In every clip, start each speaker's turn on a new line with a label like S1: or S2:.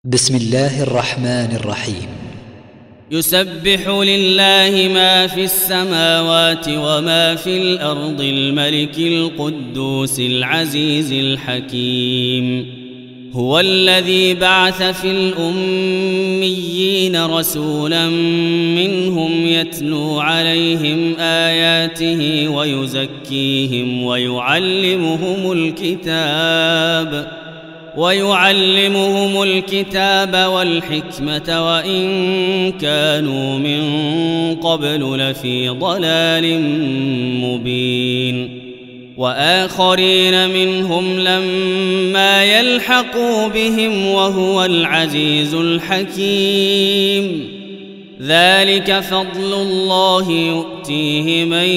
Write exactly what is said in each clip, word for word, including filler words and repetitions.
S1: بسم الله الرحمن الرحيم.
S2: يسبح لله ما في السماوات وما في الأرض الملك القدوس العزيز الحكيم. هو الذي بعث في الأميين رسولا منهم يتلو عليهم آياته ويزكيهم ويعلمهم الكتاب ويعلمهم الكتاب والحكمة وإن كانوا من قبل لفي ضلال مبين، وآخرين منهم لما يلحقوا بهم وهو العزيز الحكيم. ذلك فضل الله يؤتيه من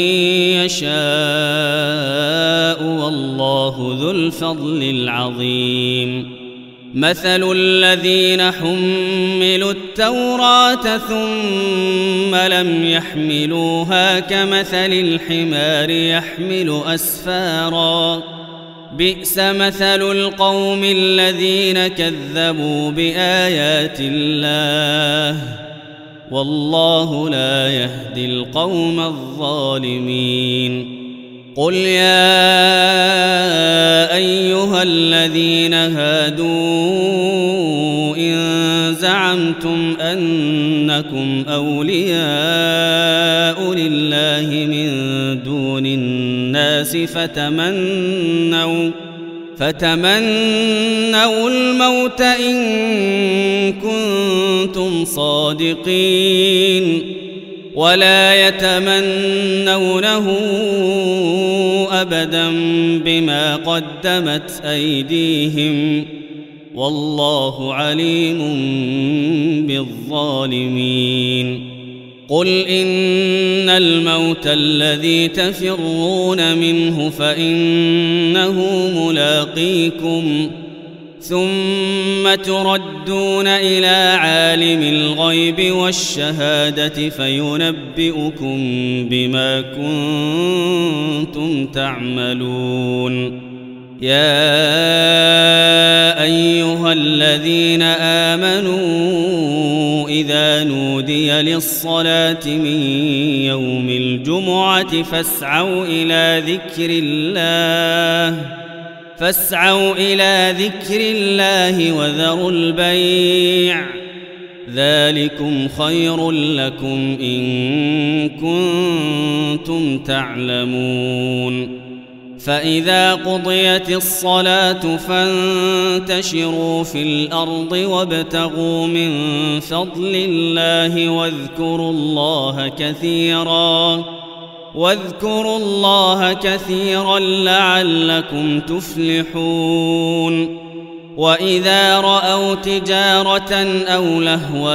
S2: يشاء والله ذو الفضل العظيم. مثل الذين حملوا التوراة ثم لم يحملوها كمثل الحمار يحمل أسفارا، بئس مثل القوم الذين كذبوا بآيات الله والله لا يهدي القوم الظالمين. قل يا أيها الذين هادوا إن زعمتم أنكم أولياء لله من دون الناس فتمنوا فتمنوا الموت إن كنتم صادقين ولا يتمنونه أبدا بما قدمت أيديهم والله عليم بالظالمين. قل إن الموت الذي تفرون منه فإنه ملاقيكم ثم تردون إلى عالم الغيب والشهادة فينبئكم بما كنتم تعملون. يا أيها الذين آمنوا إذا نودي للصلاة من يوم الجمعة فاسعوا إلى ذكر الله فاسعوا إلى ذكر الله وذروا البيع ذلكم خير لكم إن كنتم تعلمون. فإذا قضيت الصلاة فانتشروا في الأرض وابتغوا من فضل الله واذكروا الله كثيرا واذكروا الله كثيرا لعلكم تفلحون. وإذا رأوا تجارة أو لهوا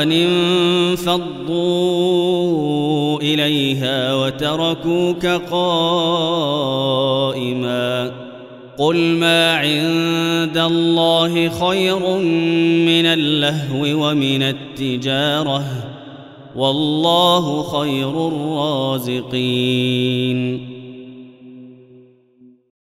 S2: انفضوا إليها وتركوك قائما. قل ما عند الله خير من اللهو ومن التجارة والله خير الرازقين.